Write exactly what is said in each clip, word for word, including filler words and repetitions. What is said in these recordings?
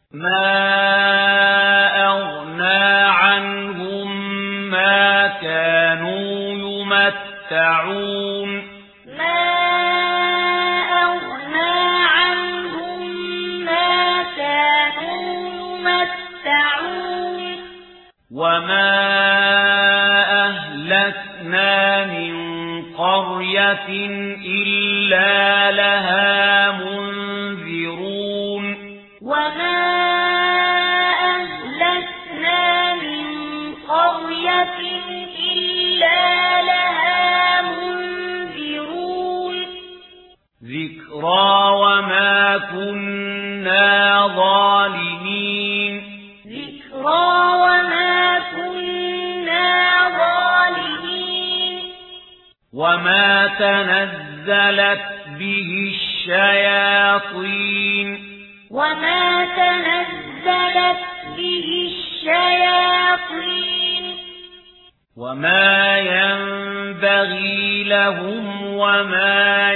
ما أغنى عنهم ما كانوا يمتعون ما أغنى عنهم ما كانوا يمتعون وما أهلكنا من قرية إلا لها منذرون وما أهلكنا من قرية إلا لها منذرون ذكرى وما كنا ظالمين ذكرى وما كنا ظالمين وما تنزلت به الشياطين وما تنزلت به الشياطين وما ينبغي لهم وما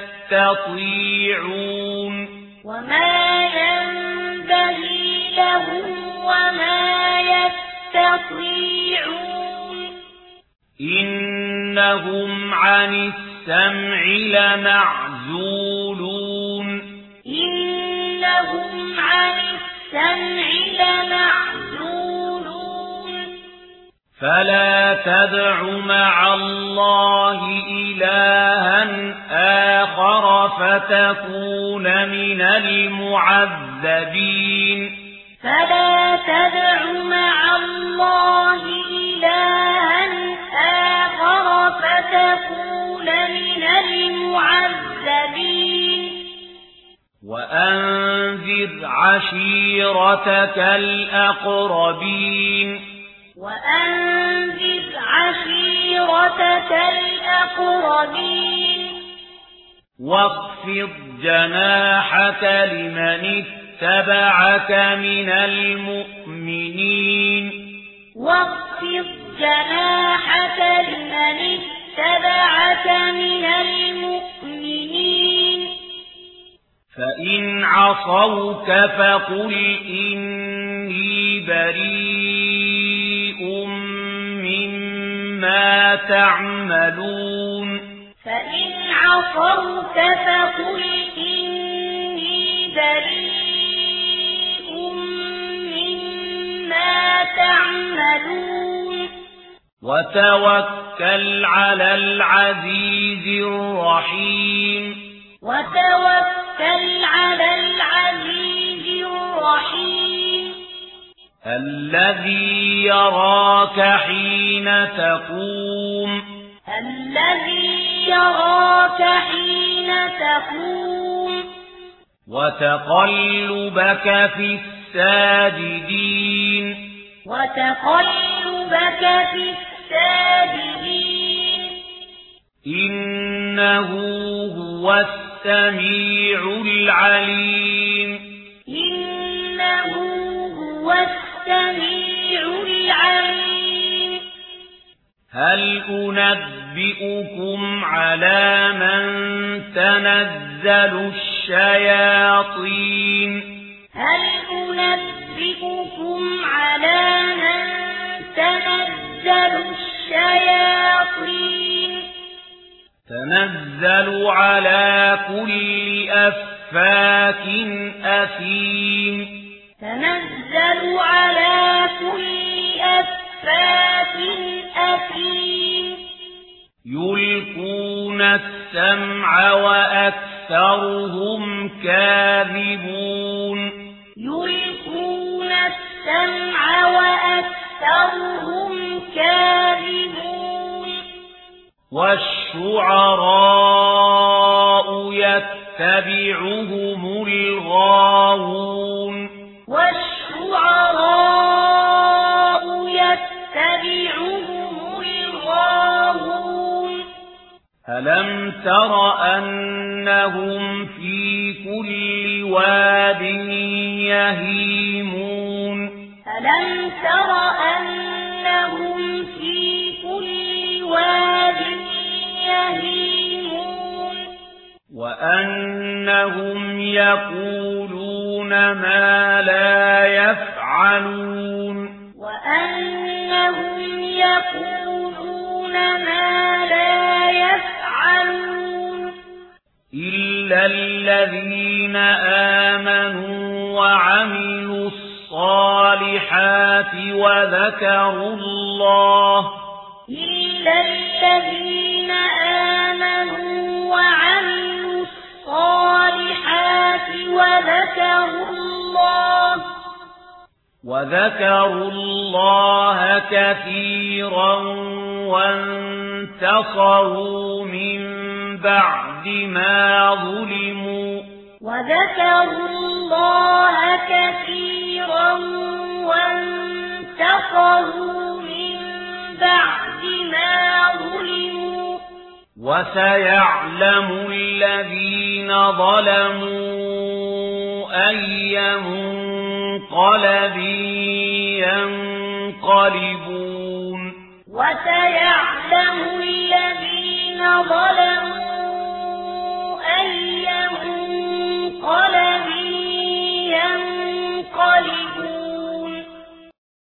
يستطيعون وما ينبغي لهم وما يستطيعون إنهم عن السمع لمعزولون إنهم عن السمع لمعزولون فلا تدع مع الله إلها آخر فتكون من المعذبين فلا تدع مع الله إلها آخر فتكون من المعذبين وأنذر عشيرتك الأقربين وأنذر عشيرتك الأقربين واخفض جناحك لمن اتبعك من المؤمنين واخفض جناحك لمن اتبعك من المؤمنين فإن عصوك فقل إني بريء مما تعملون فإن عصوك فقل إني بريء مما تعملون وتوكل على العزيز الرحيم وتوكل على العزيز الرحيم الذي يراك حين تقوم الذي يراك حين تقوم وتقلبك في الساجدين وتقلبك في الساجدين إنه هو السميع العليم إنه هو السميع العليم هل أنبئكم على من تنزل الشياطين هل أنبئكم على من تنزل الشياطين تنزل على كل أفاك أثيم تنزل على كل أفاك أثيم يلقون السمع وأكثرهم كاذبون يلقون السمع وأكثرهم كاذبون والشعراء يتبعهم الغاوون والشعراء يتبعهم الغاوون ألم تر أنهم في كل واد يهيمون ألم تر أنهم في كل واد يهيمون وأنهم يقولون ما لا يفعلون وأنهم يقولون ما لا يفعلون إلا الذين آمنوا وعملوا الصالحات وذكروا الله إلا الذين آمنوا وعملوا الصالحات وذكروا الله وذكروا الله كثيرا وانتصروا من بعد ما ظلموا وذكروا الله كثيرا وانتصروا من بعد ما ظلموا وسيعلم الذين ظلموا أي منقلب ينقلبون وسيعلم الذين ظلموا